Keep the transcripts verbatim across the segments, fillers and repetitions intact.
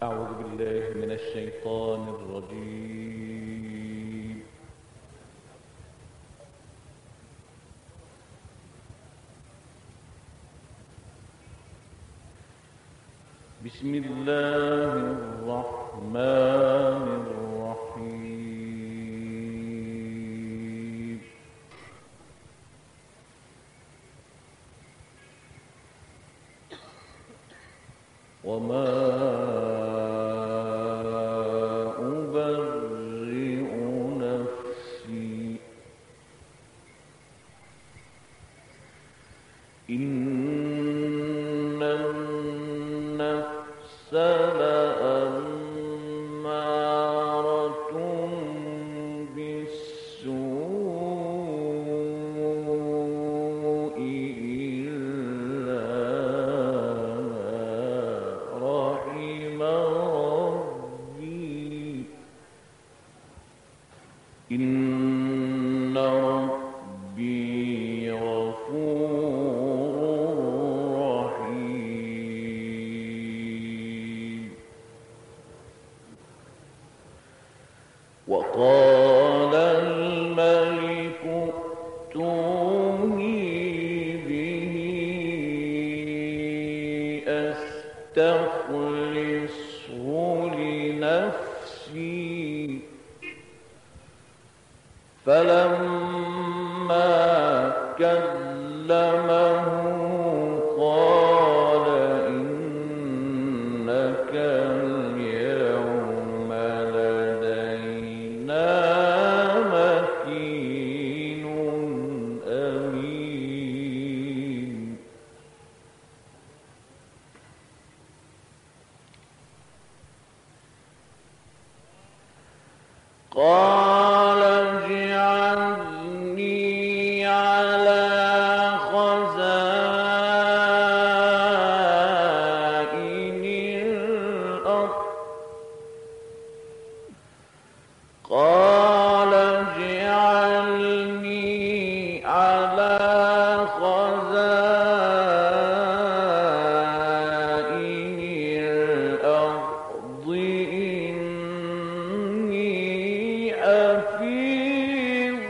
أعوذ بالله من الشيطان الرجيم. بسم الله الرحمن الرحيم. وما أبرئ نفسي إن النفس لأمارة بالسوء إلا ما رحم ربي إن ربي غفور رحيم. وقال الملك ائتوني به أستخلصه لنفسي فلما كلمه قال إنك اليوم لدينا مكين أمين. قال اجعلني على خزائن الأرض قال اجعلني على خزائن الأرض إني حفيظ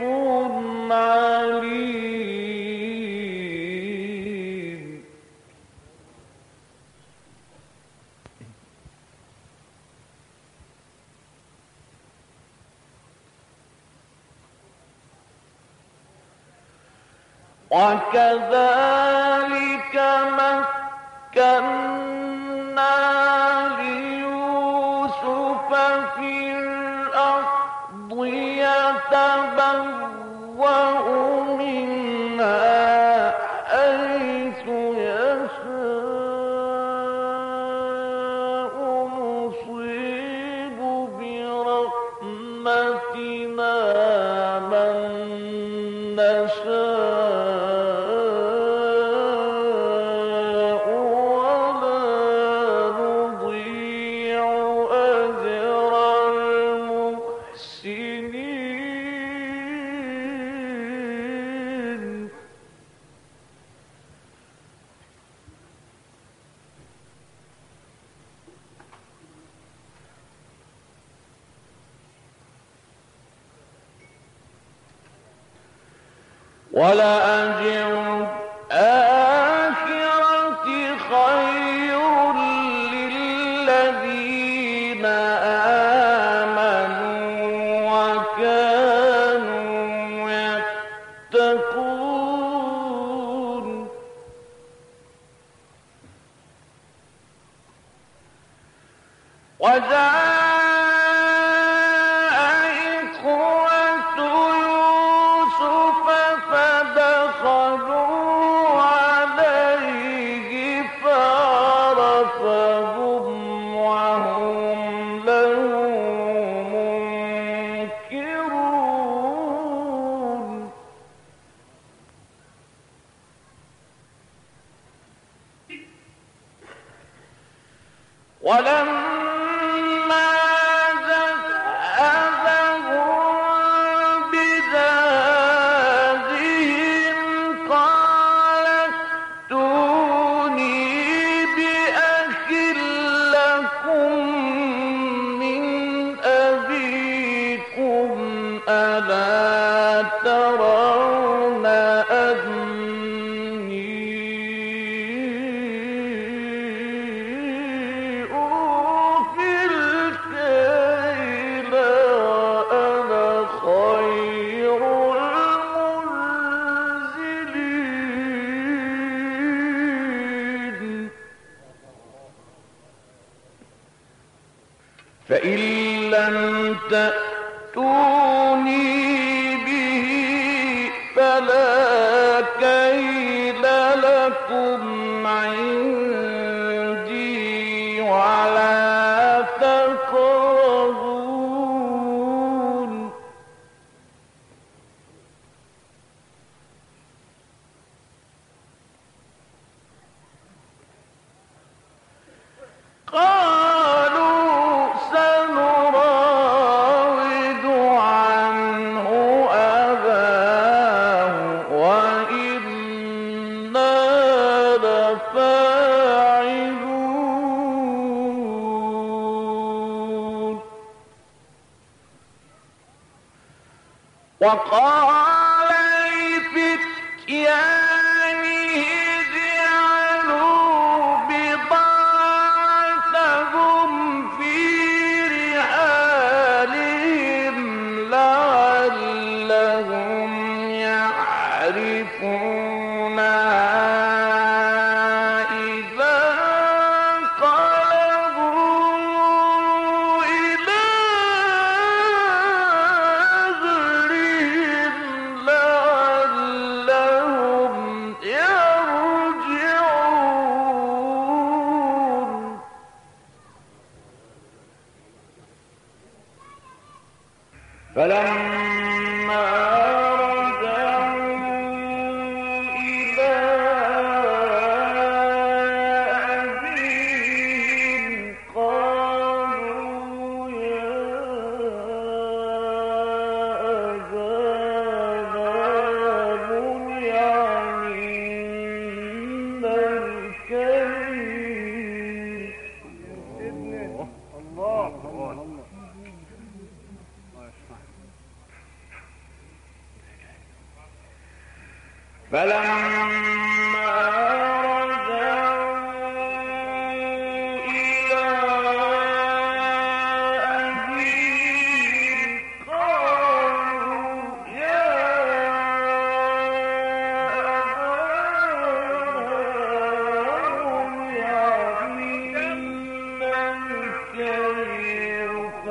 عليم. وكذلك مكنا ليوسف في الأرض يتبوأ منها حيث يشاء نصيب برحمتنا من نشاء ولا نضيع أجر المحسنين. ولأجر الآخرة خير للذين آمنوا وكانوا يتقون. وجاء إخوة يوسف فدخلوا عليه فعرفهم وهم له منكرون. ولما جهزهم بجهازهم قال ائتوني بأخ لكم فإن لم تأتوني به فلا كيل لكم عندي ولا تقربون. قالوا سنراود عنه أباه وإنا لفاعلون. وقال لفتيانه اجعلوا بضاعتهم في رحالهم لعلهم يعرفونها إذا انقلبوا إلى أهلهم لعلهم يرجعون. فلما رجعوا إلى أبيهم قالوا يا أبانا منع منا الكيل. الله الله الله. فلما رجعوا إلى أبيهم قالوا يا أبانا منع منا الكيل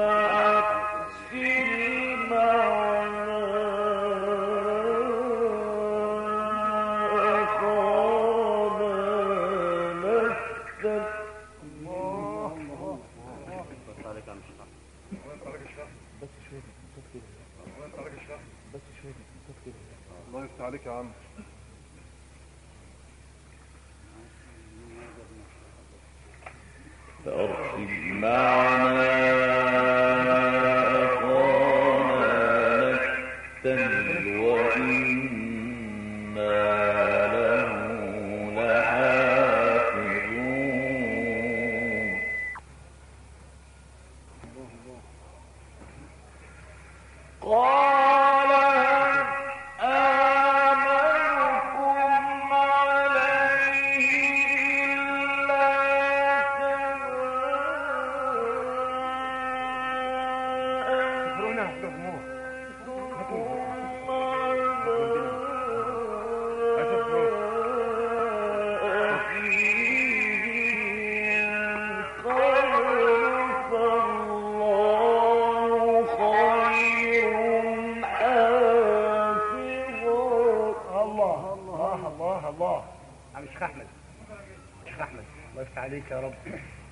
فأرسل معنا الله يفتح عليك يا عم. فأرسل معنا أخانا نكتل وإنا له لحافظون. قال آمنكم عليه إلا الله. عم الشيخ احمد، الشيخ احمد الله يفتح عليك يا رب.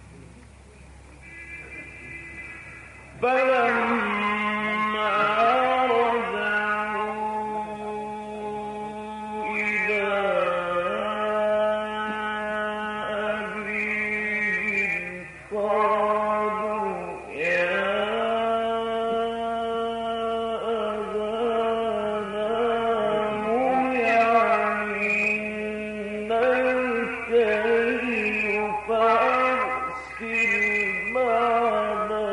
فلما رجعوا إلى أبيهم قالوا يا أبانا منع منا الكيل فأرسل معنا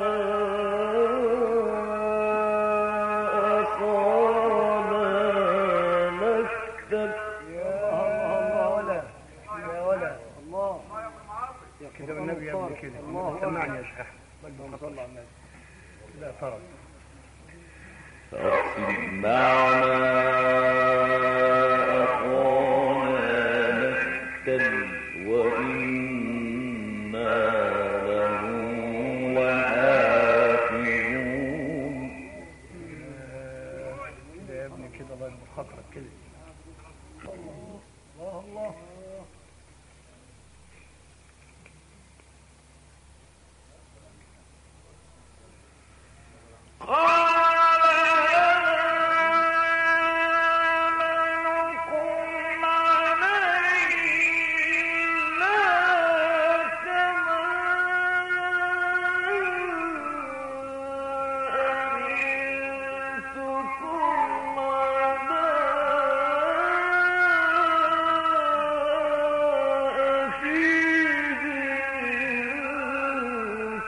كده والنبي يا ابني كده. سمعني يا شيخ احمد. صلى على النبي. لا فرض. فأرسل معنا أخانا نكتل وإنا له لحافظون.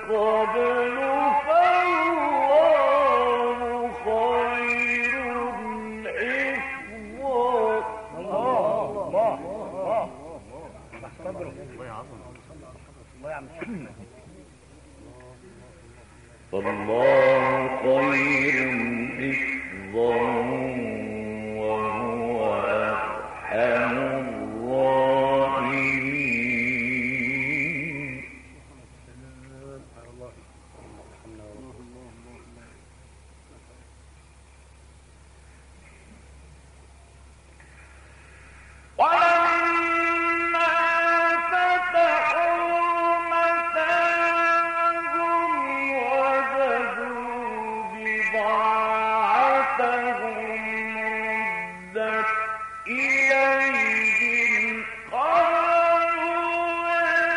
قبل فالله خير حفظا. الله الله الله صبره الله يعظم الله يعمل فالله خير حفظا وهو أرحم الراحمين. ولما فتحوا متاعهم وجدوا بضاعتهم ردت إليهم قالوا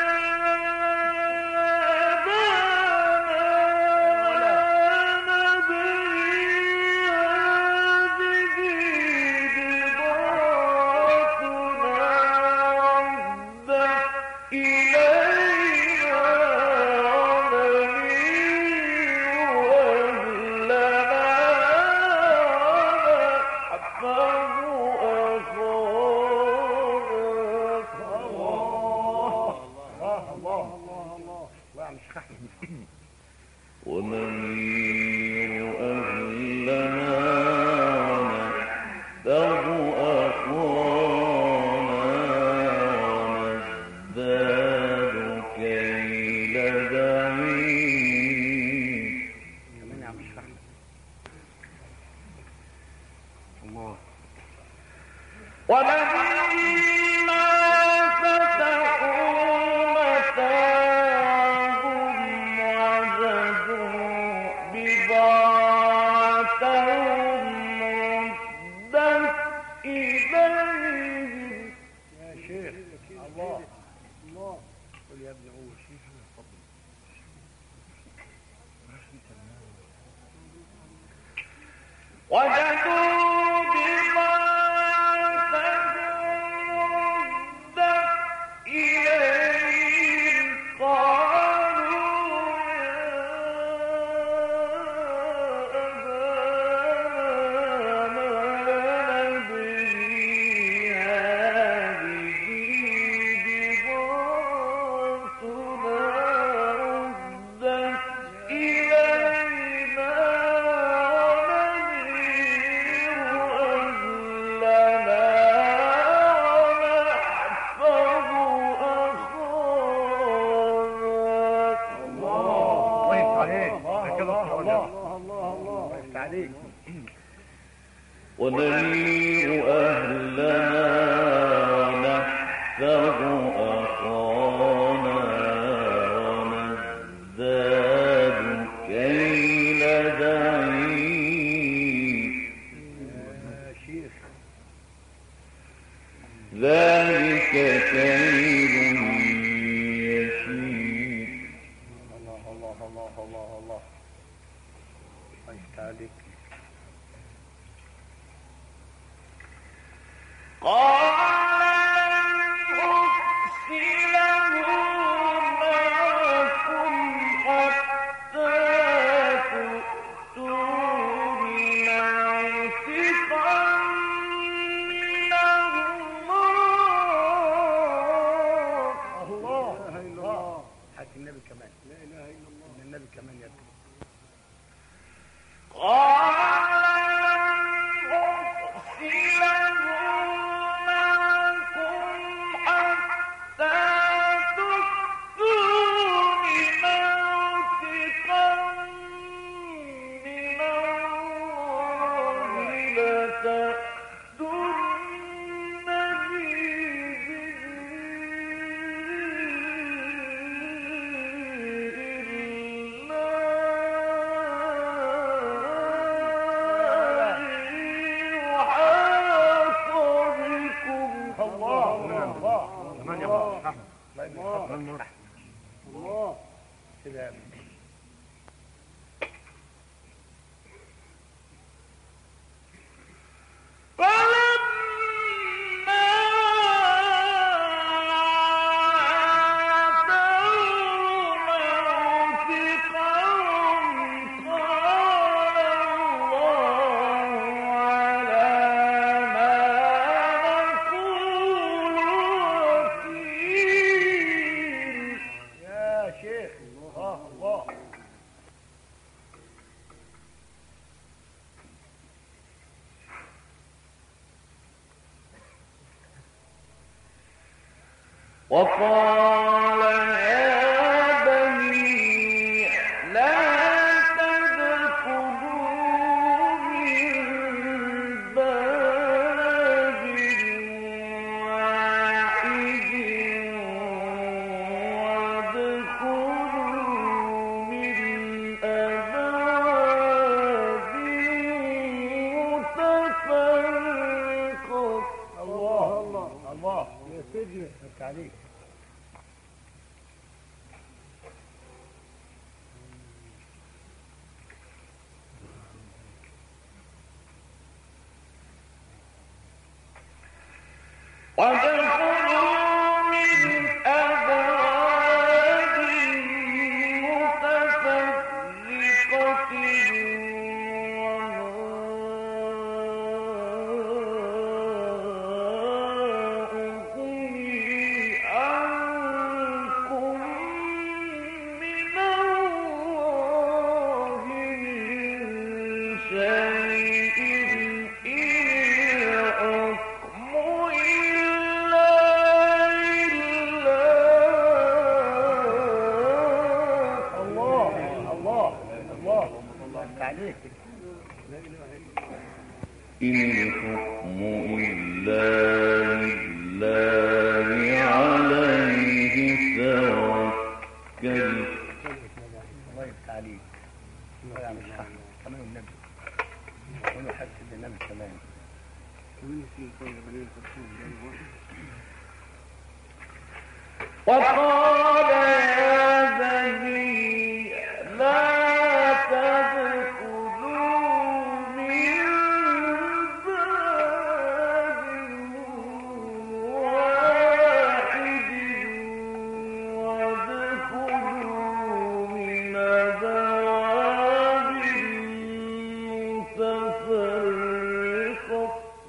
ونمير أهلنا ونحفظ أخانا ونزداد كيل بعيد. كمان يا عم الشيخ الله. ولما فتحوا متاعهم وجدوا بضاعتهم ردت إليهم. يا شيخ الله الله قل يا ابن قول. وجدوا بضاعتهم ردت إليهم قالوا يا أبانا ما ندري هذه بضاعتنا ردت إلينا ونمير أهلنا ونحفظ أخانا ونزداد كيل بعيد. ذلك كيل يسير. الله الله الله الله الله الله يفتح قال أرسله معكم حتى تؤتون موثقا من الله. الله الله حتى النبي كمان لا اله الا الله النبي كمان يكتب. قال وقال يا بني لا تدخلوا من باب واحد وادخلوا من أبواب متفرقة. الله الله الله يا سيدنا عليك. وادخلوا من أبواب متفرقة إن الحكم إلا لله عليه توكل. الله يفتح عليك. الله يعمل حقنا كمان النبي ونحسب النبي كمان. وقال يا بني لا تدخلوا من باب واحد وادخلوا من أبواب متفرقة.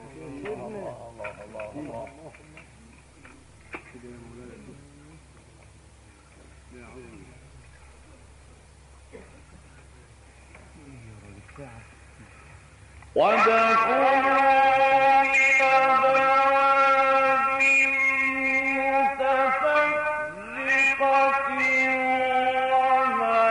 وادخلوا من أبواب متفرقة وما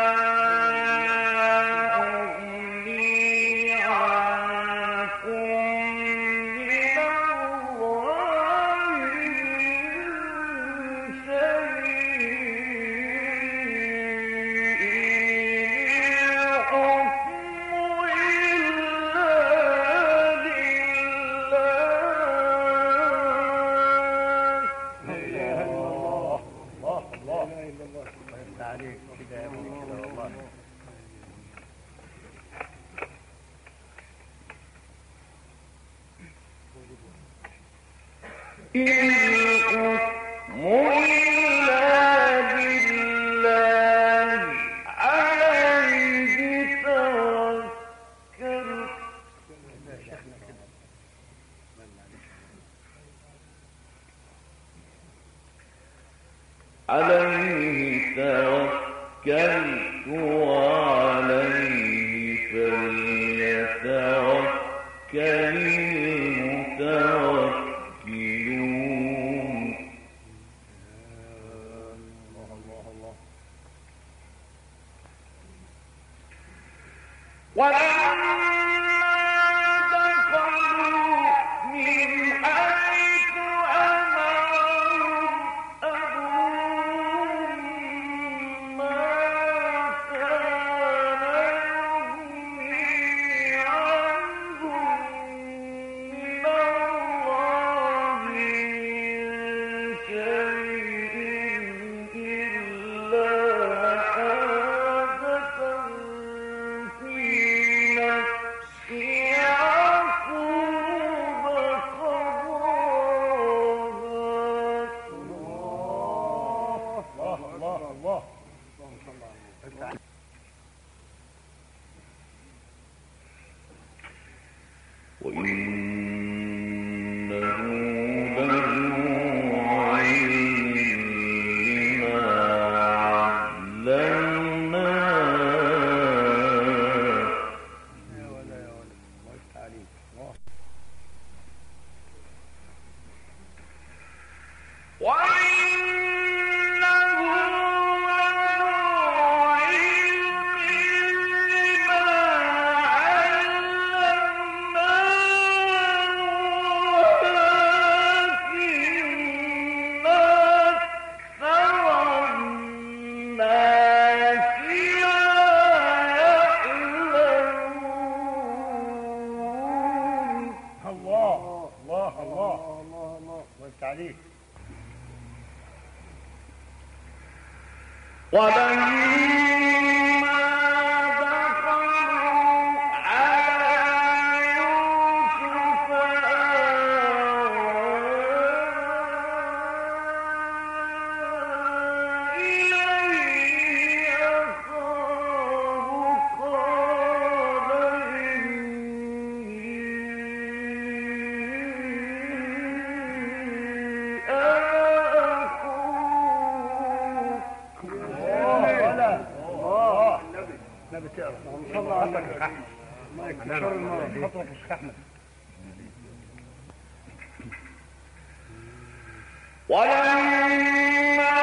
أغني عنكم من الله من الحكم إلا بالله عليه توكل. عليه توكلت وعليه فليتوكل المتوكلون. ولما دخلوا من حيث أمرهم أبوهم ما كان يغني عنهم من الله من شيء إلا حاجة في نفس يعقوب قضاها. الله الله الله. وإنه لذو علم لما علمناه. يا ولا يا ولا الله يفتح عليك. وإن نبي تقرا صلى الله عليه وسلم. الله يكثر المرض خطرك يا شيخ احمد. ولما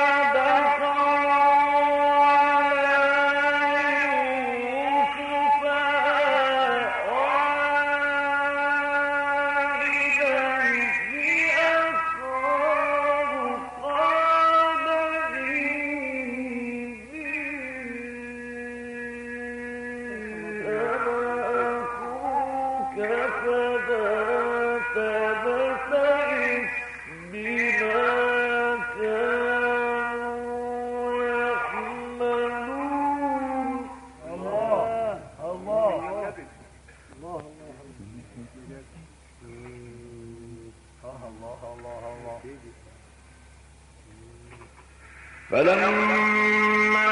فلما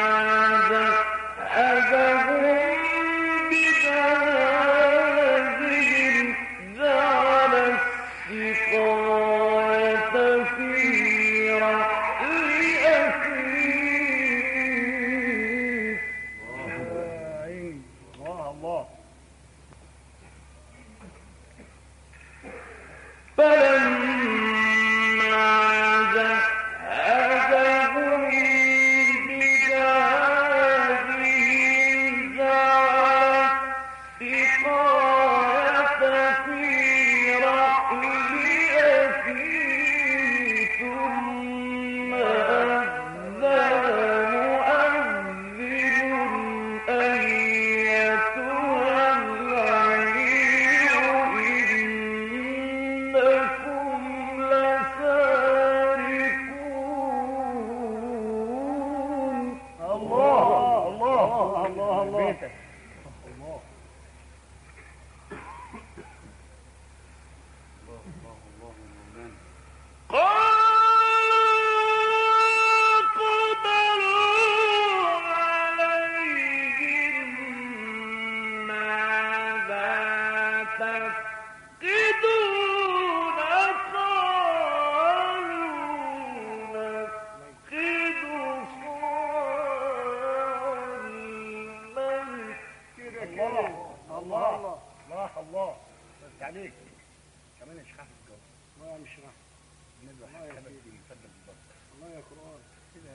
ذهبوا بجهازهم جعل السقاية في رحل أخيه. الله الله. فلما ذهبوا بجهازهم جعل السقاية في رحل أخيه ثم أذن مؤذن أيتها العير إنكم لسارقون. الله الله الله الله. الله بس عليك كمان يا شيخ احمد الجو. الله مش راح النبي واحد كمان يفضل بالضبط. الله يا قرآن كده.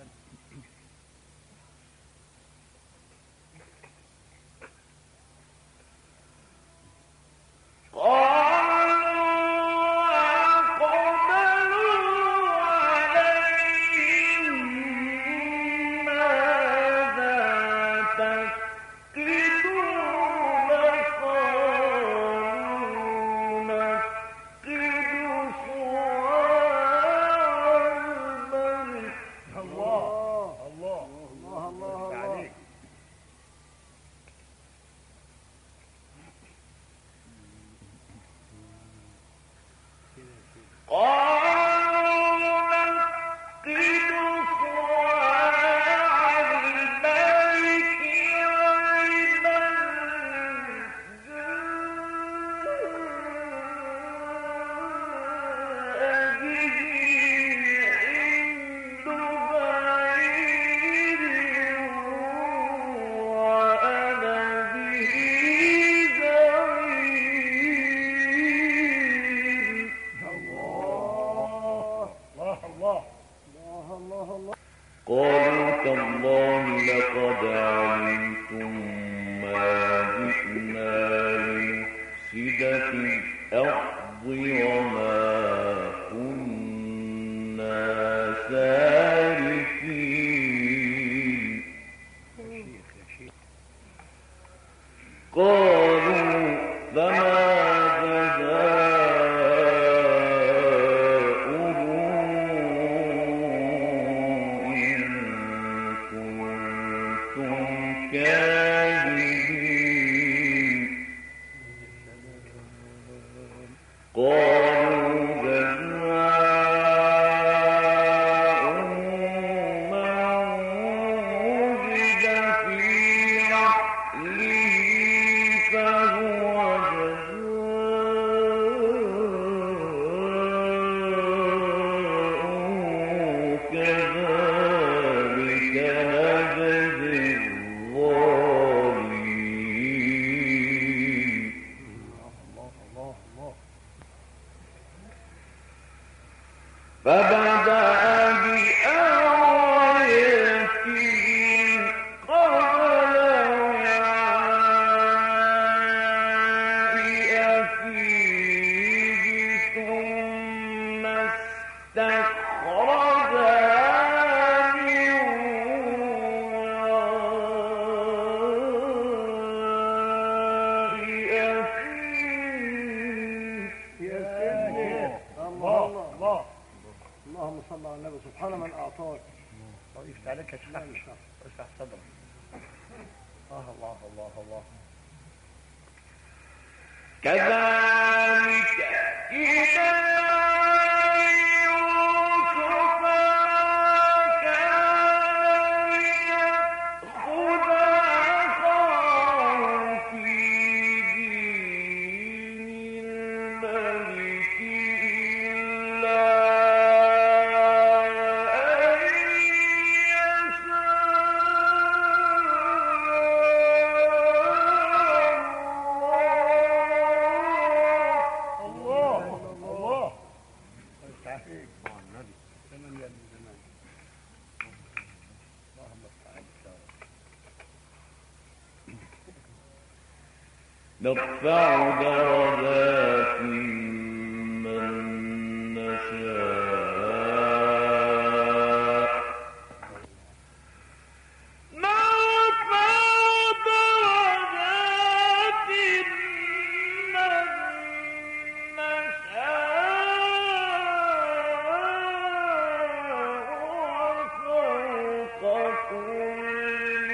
قالوا تالله لقد علمتم ما جئنا لنفسد في الأرض وما كنا سارقين. قالوا فما كذلك نجزي الظالمين. الله الله الله الله. كذلك إذا نرفع درجات من نشاء نرفع درجات من نشاء وفوق كل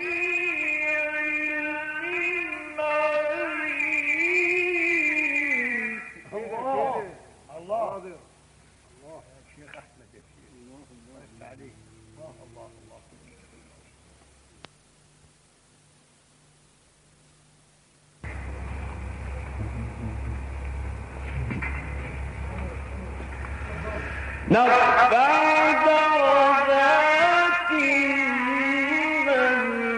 نرفع درجات من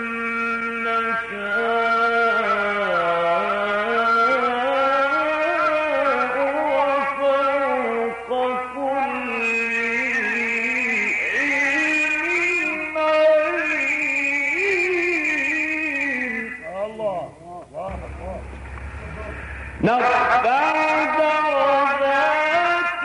نشاء وفوق كل علم عليم. الله الله الله. نرفع درجات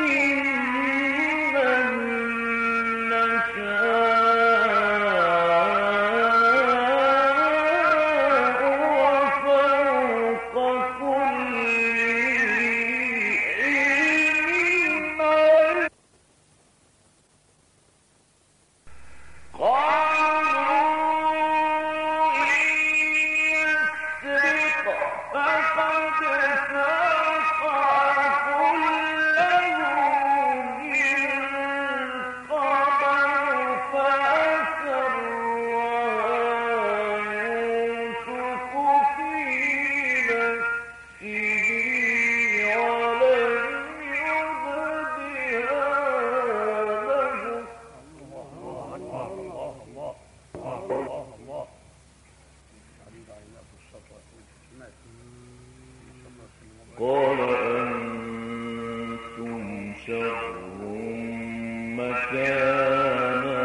قال أنتم شر مكانا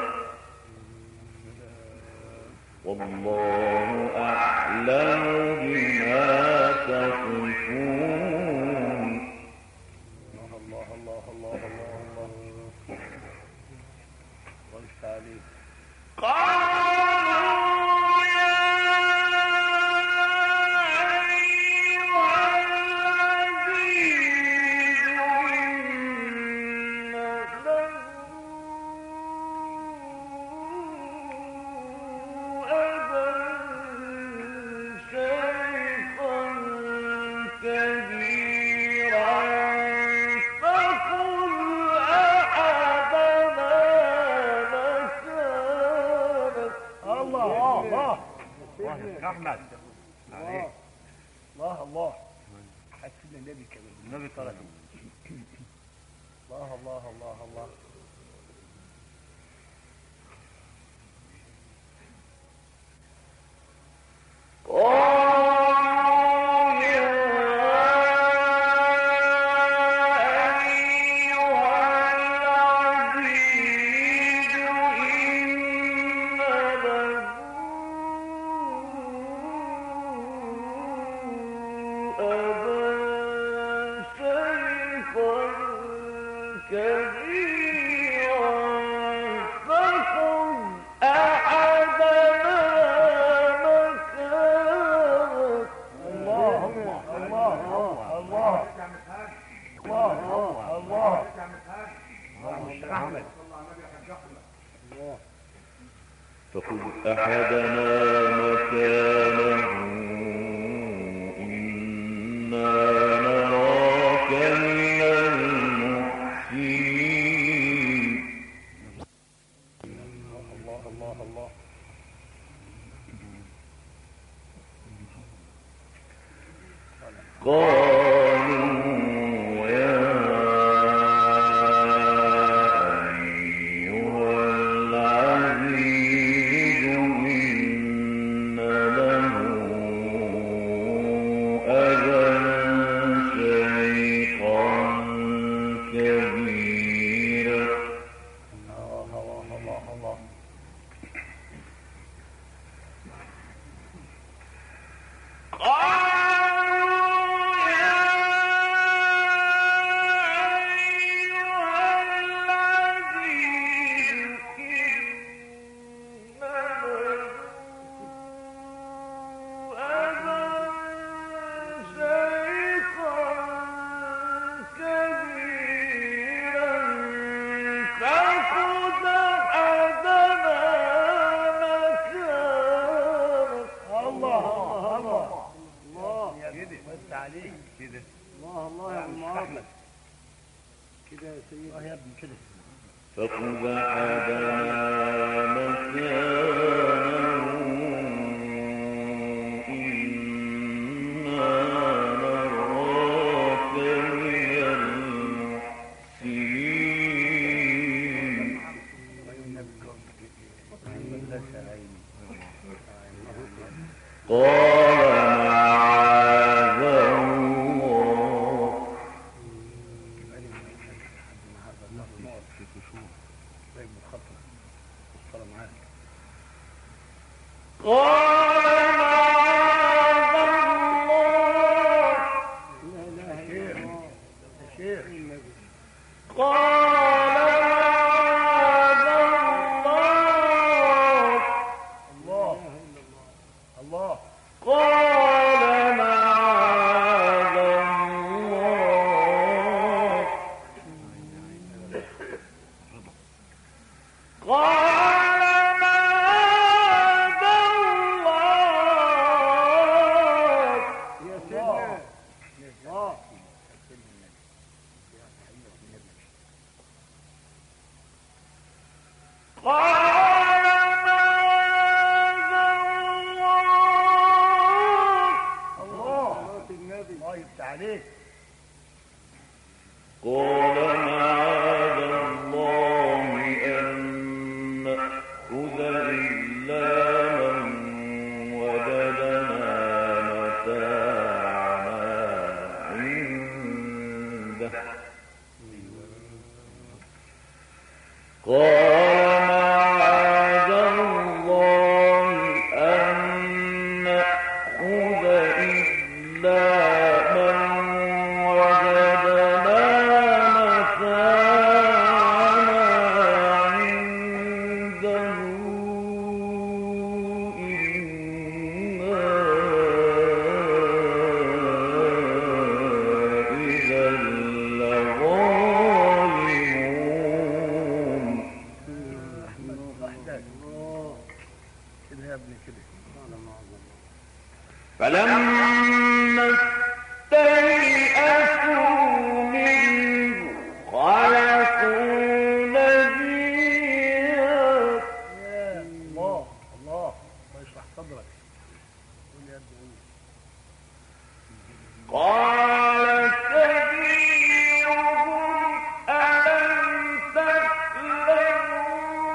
والله أعلم بما تصفون. الله الله الله الله الله الله. وانت عليك. أحمد الله الله الله. حسنا النبي كمان النبي طلع الله الله الله الله. كبير قالوا يا أيها العزيز إن له أبا شيخا كبيرا. الله الله الله الله. فخذ أحدنا مكانه إنا نراك من المحسنين. قال معاذ الله قال معاذ الله قال معاذ الله الله قال معاذ الله قال قال معاذ الله أن نأخذ إلا من وجدنا متاعنا عنده. قال معاذ الله أن نأخذ إلا من فلما استيئسوا منه خلقوا نبيا. الله الله يشرح صدرك. قال كبيرهم ألم تسلموا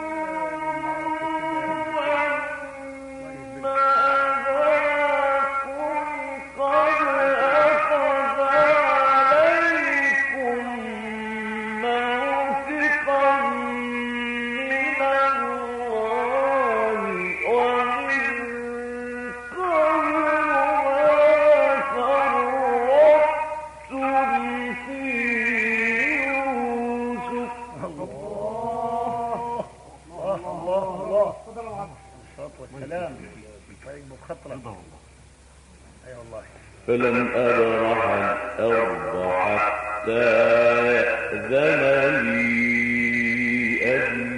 فلن أبرح الأرض حتى يأذن لي أبي.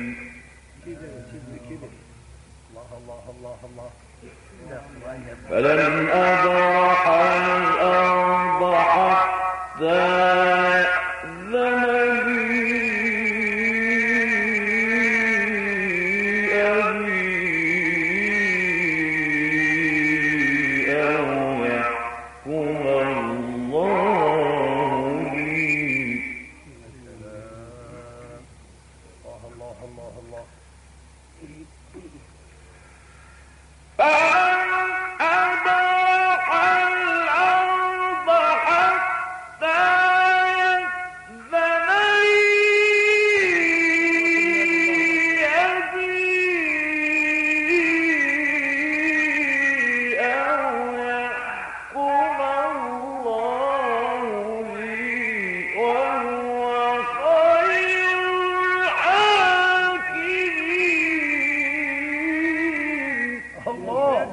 فلن أبرح الأرض حتى يأذن لي أبي أو يحكم الله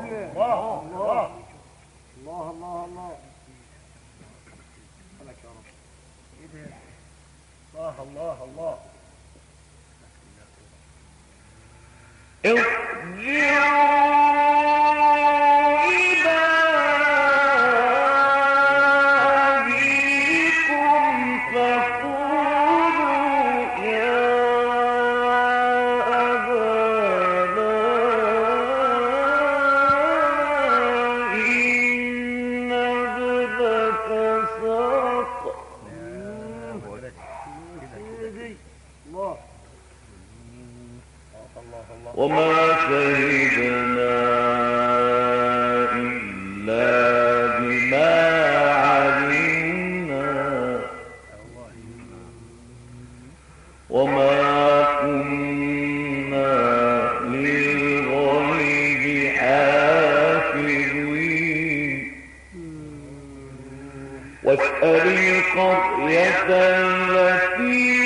الله الله الله الله الله لك يا رب. ايه ده؟ الله الله الله. وما شهدنا إلا بما علمنا وما كنا للغيب حافظين واسأل القرية التي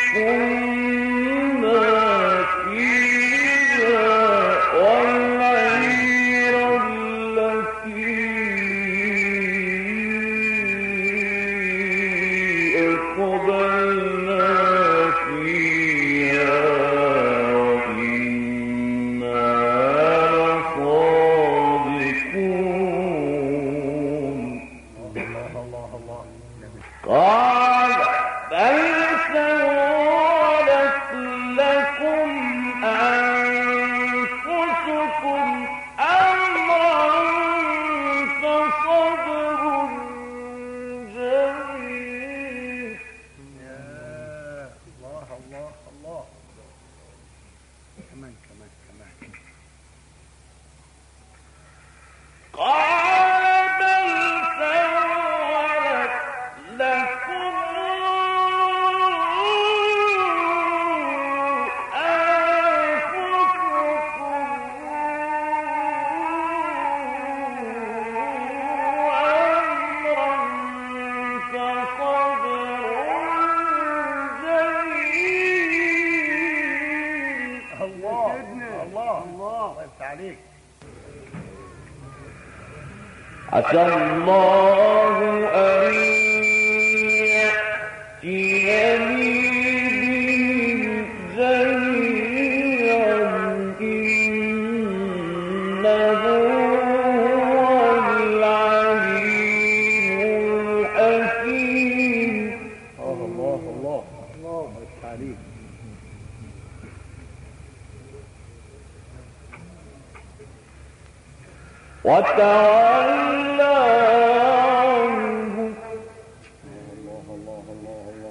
كنا عسى الله أن يأتيني بهم جميعا إنه هو العليم الحكيم. الله الله الله عليك. وتولى عنه الله الله الله الله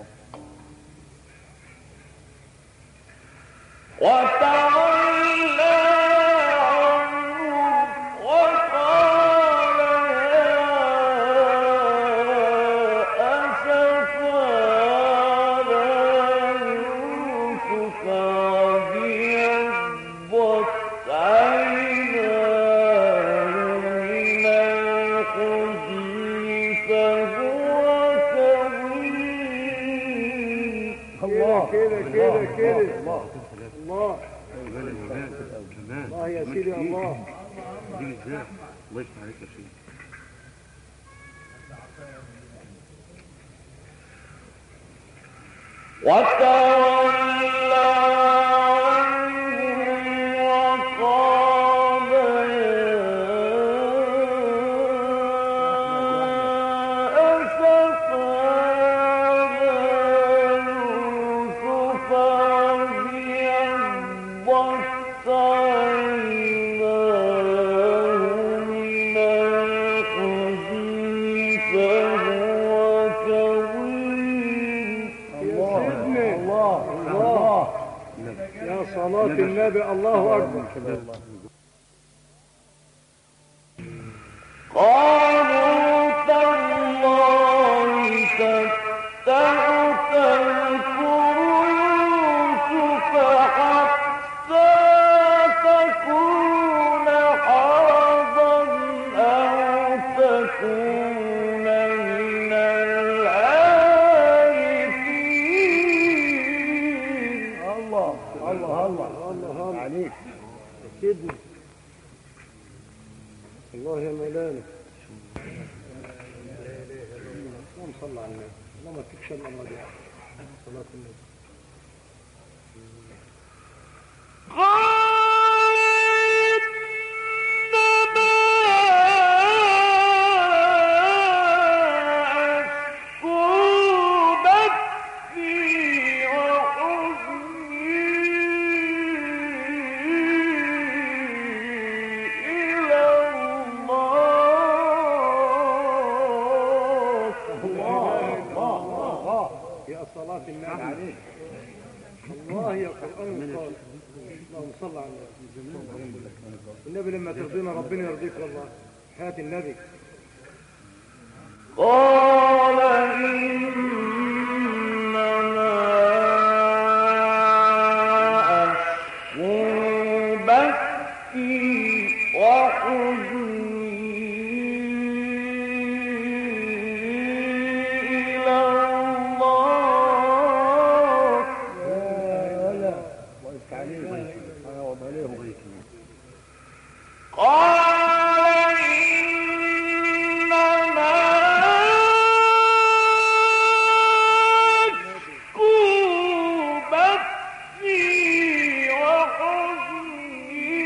وتولى عنه وقال يا أسفا على يوسف وابيضت كده كده كده الله الله الله يا سيدي الله دي ازاي الله يفتح عليك يا سيدي. وتولى عنهم وقال يا أسفا صلاة النبي الله أكبر. قالوا تالله تفتح تذكر يوسف حتى تكون حرضا أو تكون من العارفين. الله الله الله الله عليك سيدنا الله يا مولانا. اللهم صل على النبي. اللهم تكشف لنا الرجاء. صلاة النبي. النبي لما ترضينا ربنا يرضيك والله. حياة النبي. قال إنما أشكو بثي وحزني إلى الله. يا لا وقفت عليه أنا وضع عليه وغيث. قال إنما أشكو بثي وحزني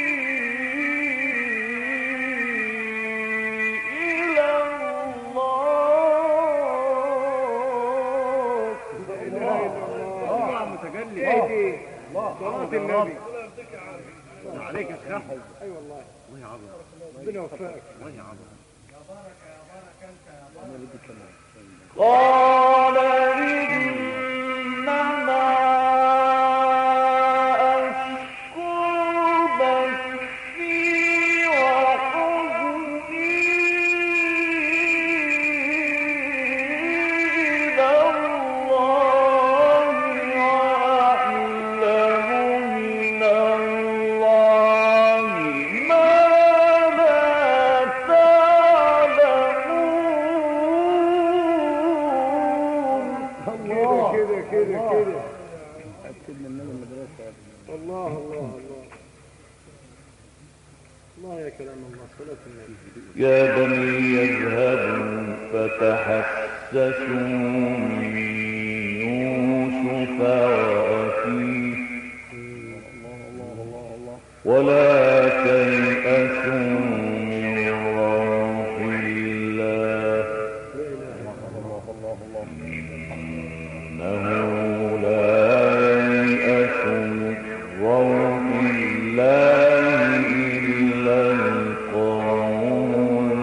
إلى الله. الله متجلي. الله صلاة النبي عليك يا شيخ. اي والله. الله يعظم. ربنا يوفقك. الله يعظم. قال إنما أشكو بثي وحزني إلى الله وأعلم من الله ما لا تعلمون. كده كده كده أكدنا من المدرسة. الله الله الله الله يا كلام الله. صلاة النبي. يا بني يذهبوا فتحسسوا من يوسف وأخيه ولا تيأسوا من روح الله إنه لا ييأس من روح الله إلا القوم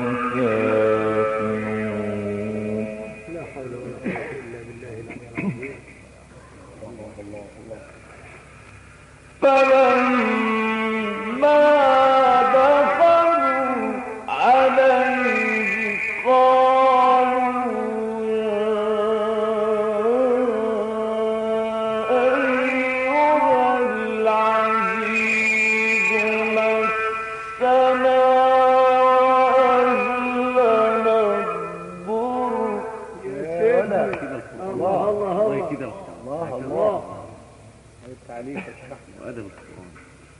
الكافرون. لا حول ولا قوة إلا بالله العلي العظيم. فلما دخلوا عليه قالوا يا أيها العزيز مسنا وأهلنا الضر. يا سيدنا. الله الله الله الله كده. الله الله. التعليق وأدب القرآن.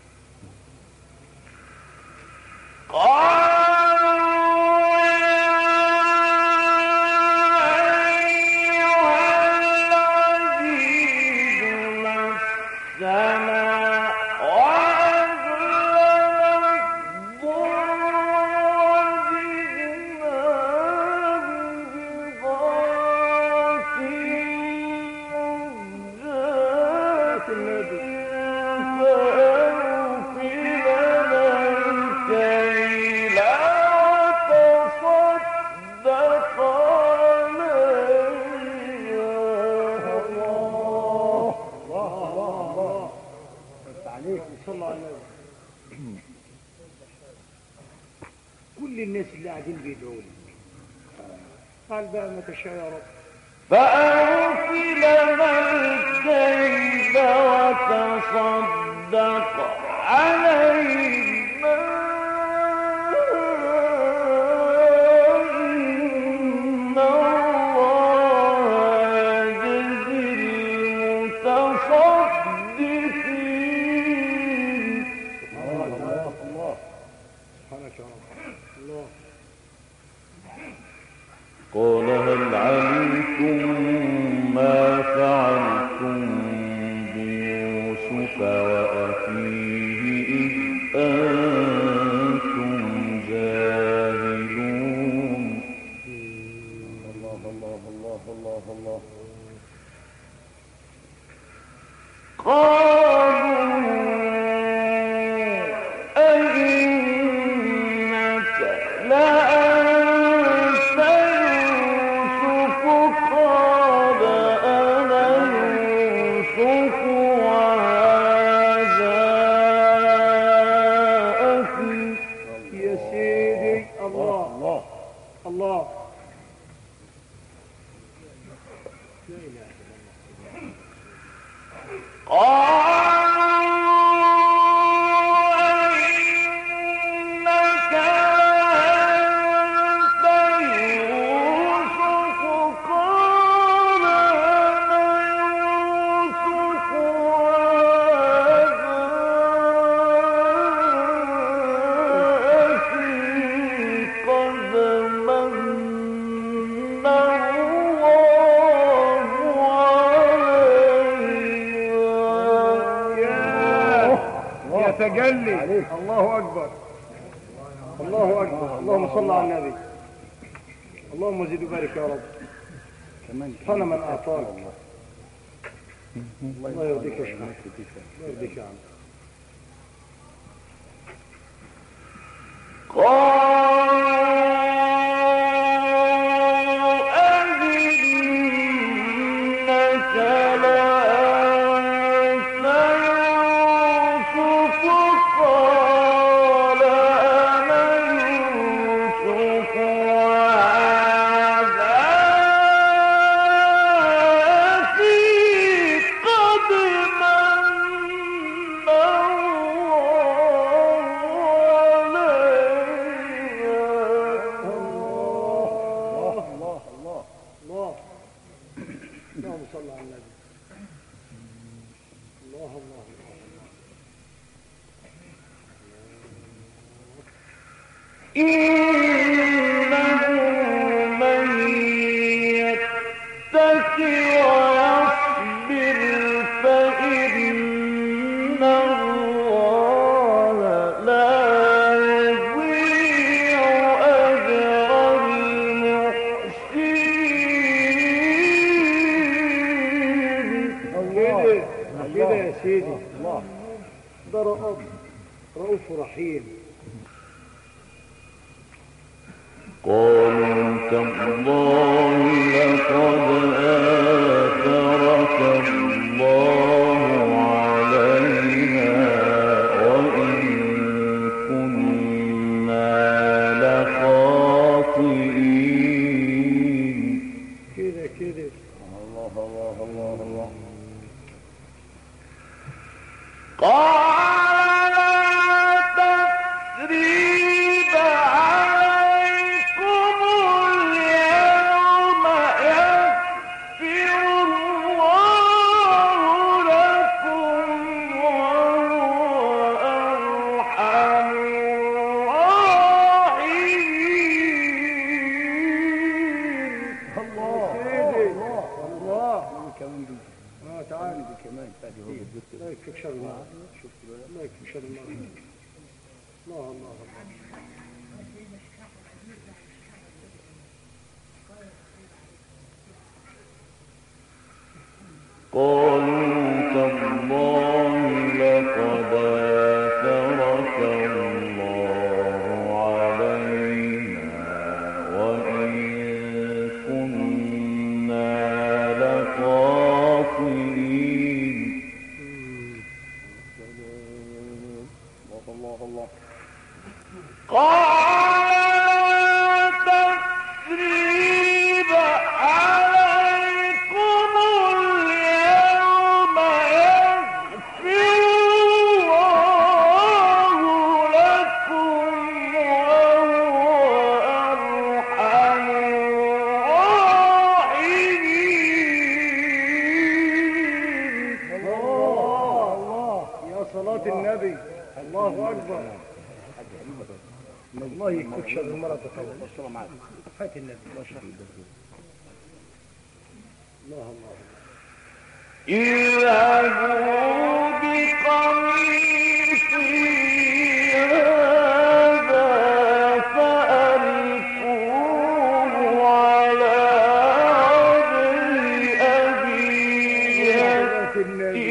كل الناس اللي قاعدين بيدعوا لي قال بقى ما تشاء يا رب. فأرسل لنا الكيل وتصدق علينا إن الله يجزي المتصدقين. الله الله الله سبحانك يا رب. قال هل علمتم ما فعلتم بيوسف وأخيه إذ أنتم جاهلون الله الله الله الله الله قالوا أئنك لأنت يوسف قال أنا يوسف وهذا أخي يا سيدي الله الله الله لا إله إلا الله تجلي الله أكبر الله أكبر اللهم صل على النبي اللهم زد وبارك يا رب فانا من أعطاك الله يرضيك يا شيخ الله يرضيك يا عم رؤوف رحيم قالوا تالله لقد آثرك الله علينا وإن كنا لخاطئين كده كده الله الله الله الله قال لا يكفيك شر الله لا يكفيك شر الله الله الله قالوا تالله لقد آثرك الله علينا وإن كنا لخاطئين الله الله قال تثريب عليكم اليوم الله يكفيك شر المرض طبعا. بشرة معاك. فات النبي. الله الله. اذهبوا بقميصي هذا فألقوه على وجه أبي يأت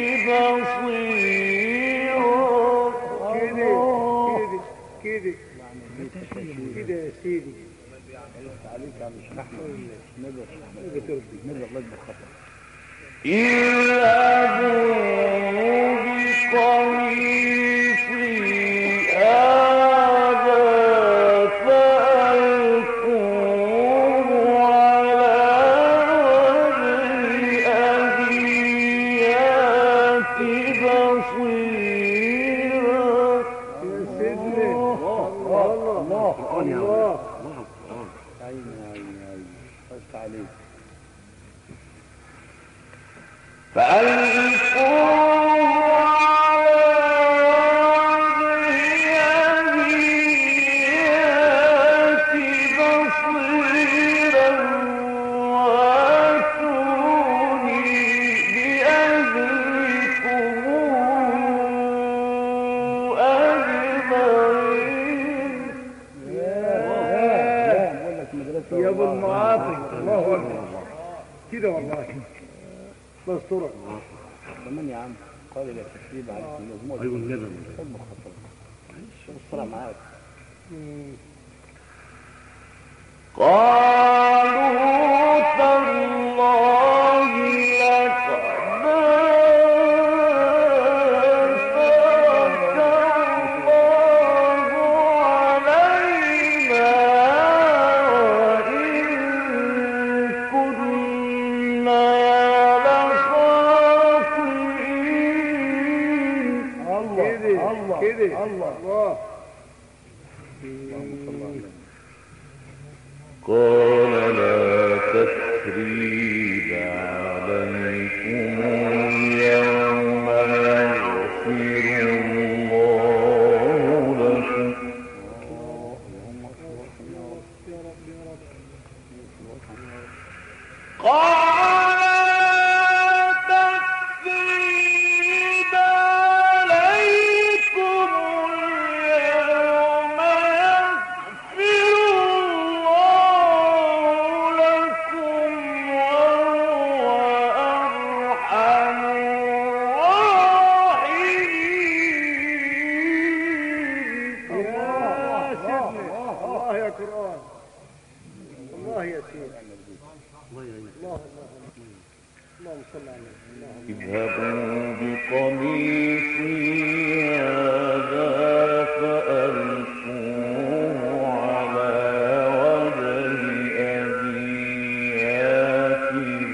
بصيرا. كده كده يا سيدي. عليك يا مش احمد. نبي نبي تربي. نبي الله يجبر خطر. اذهبوا بقميصي هذا فألقوه على وجه أبي يأت بصيرا. يا سيدنا الله الله الله الله. عيني عيني عيني خفت عليك. فألقوه على وجه أبي يأت بصيرا وأتوني بأهلكم أجمعين. يا ابو المعاطي الله اكبر. كده والله بس طرق كمان يا عم قال لك تكذيب عليك المجموع. ايوه الندم حب خطر. شوف الصلاة معاك. قالوا تالله لقد آثرك الله علينا وإن كنا لخاطئين. كده كده الله. قال لا تثريب عليكم اليوم يغفر الله لكم. قال لا تثريب عليكم اليوم يغفر الله لكم وهو أرحم الراحمين. يا سيدنا الله يا قرآن الله يا سيدي. الله الله اللهم صل على النبي. اذهبوا بقميصي هذا فألقوه على وجه أبي يأت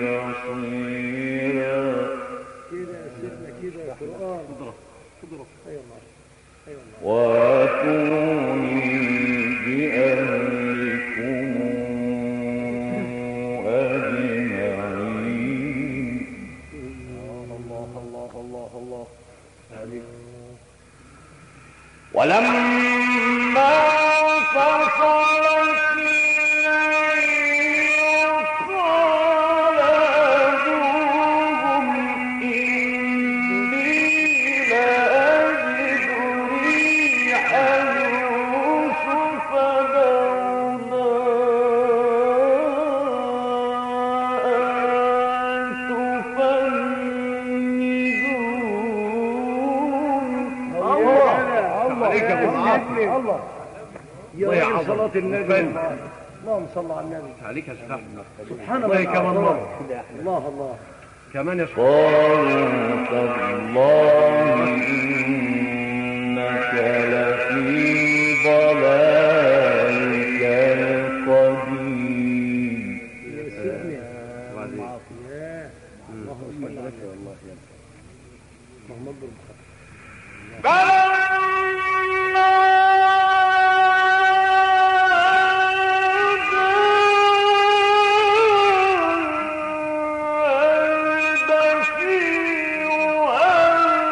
بصيرا. كده يا سيدنا كده يا قرآن. ايوه ايوه. واتوني بأهلكم أجمعين. الله الله الله الله عليك. ولما فصلت الليل قال أبوهم إني لأجد ريح يوسف لولا أن تفندون. عليك يا ابو معاطي. الله يا الله رب يعظم. صلاة النبي. فن. اللهم صل على النبي. عليك يا شيخ احمد. سبحان الله الله كمان مرة. الله الله. كمان يا شيخ. قالوا تالله إنك لفي ضلالك القديم. يا سيدنا وبعدين يا اللهم صل على النبي. والله يا اللهم اضرب خطر. فلما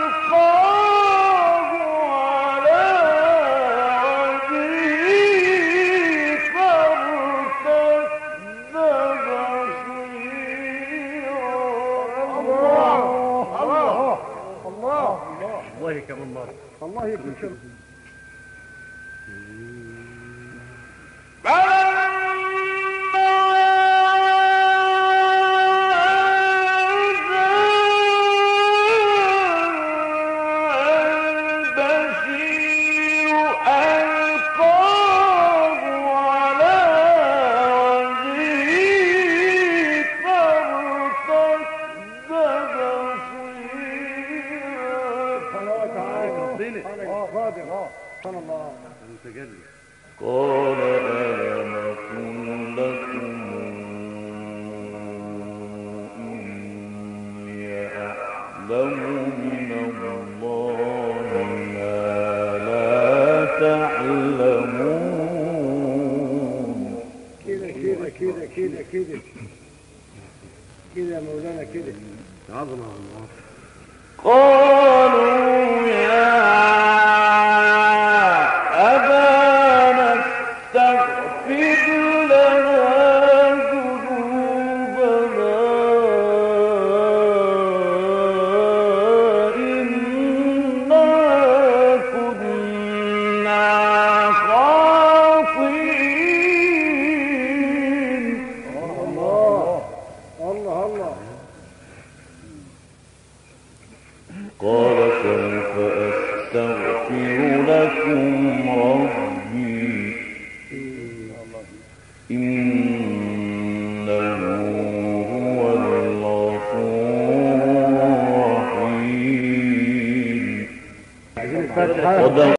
البشير ألقاه على وجهه قال ألم أقل لكم إني أعلم من الله ما لا تعلمون. كده كده كده كده كده كده يا مولانا كده. عظمة الله. قالوا يا أبانا استغفر لنا ذنوبنا إنا كنا خاطئين. الله الله الله. قال كيف أستغفر لكم ربي إنه هو الغفور الرحيم.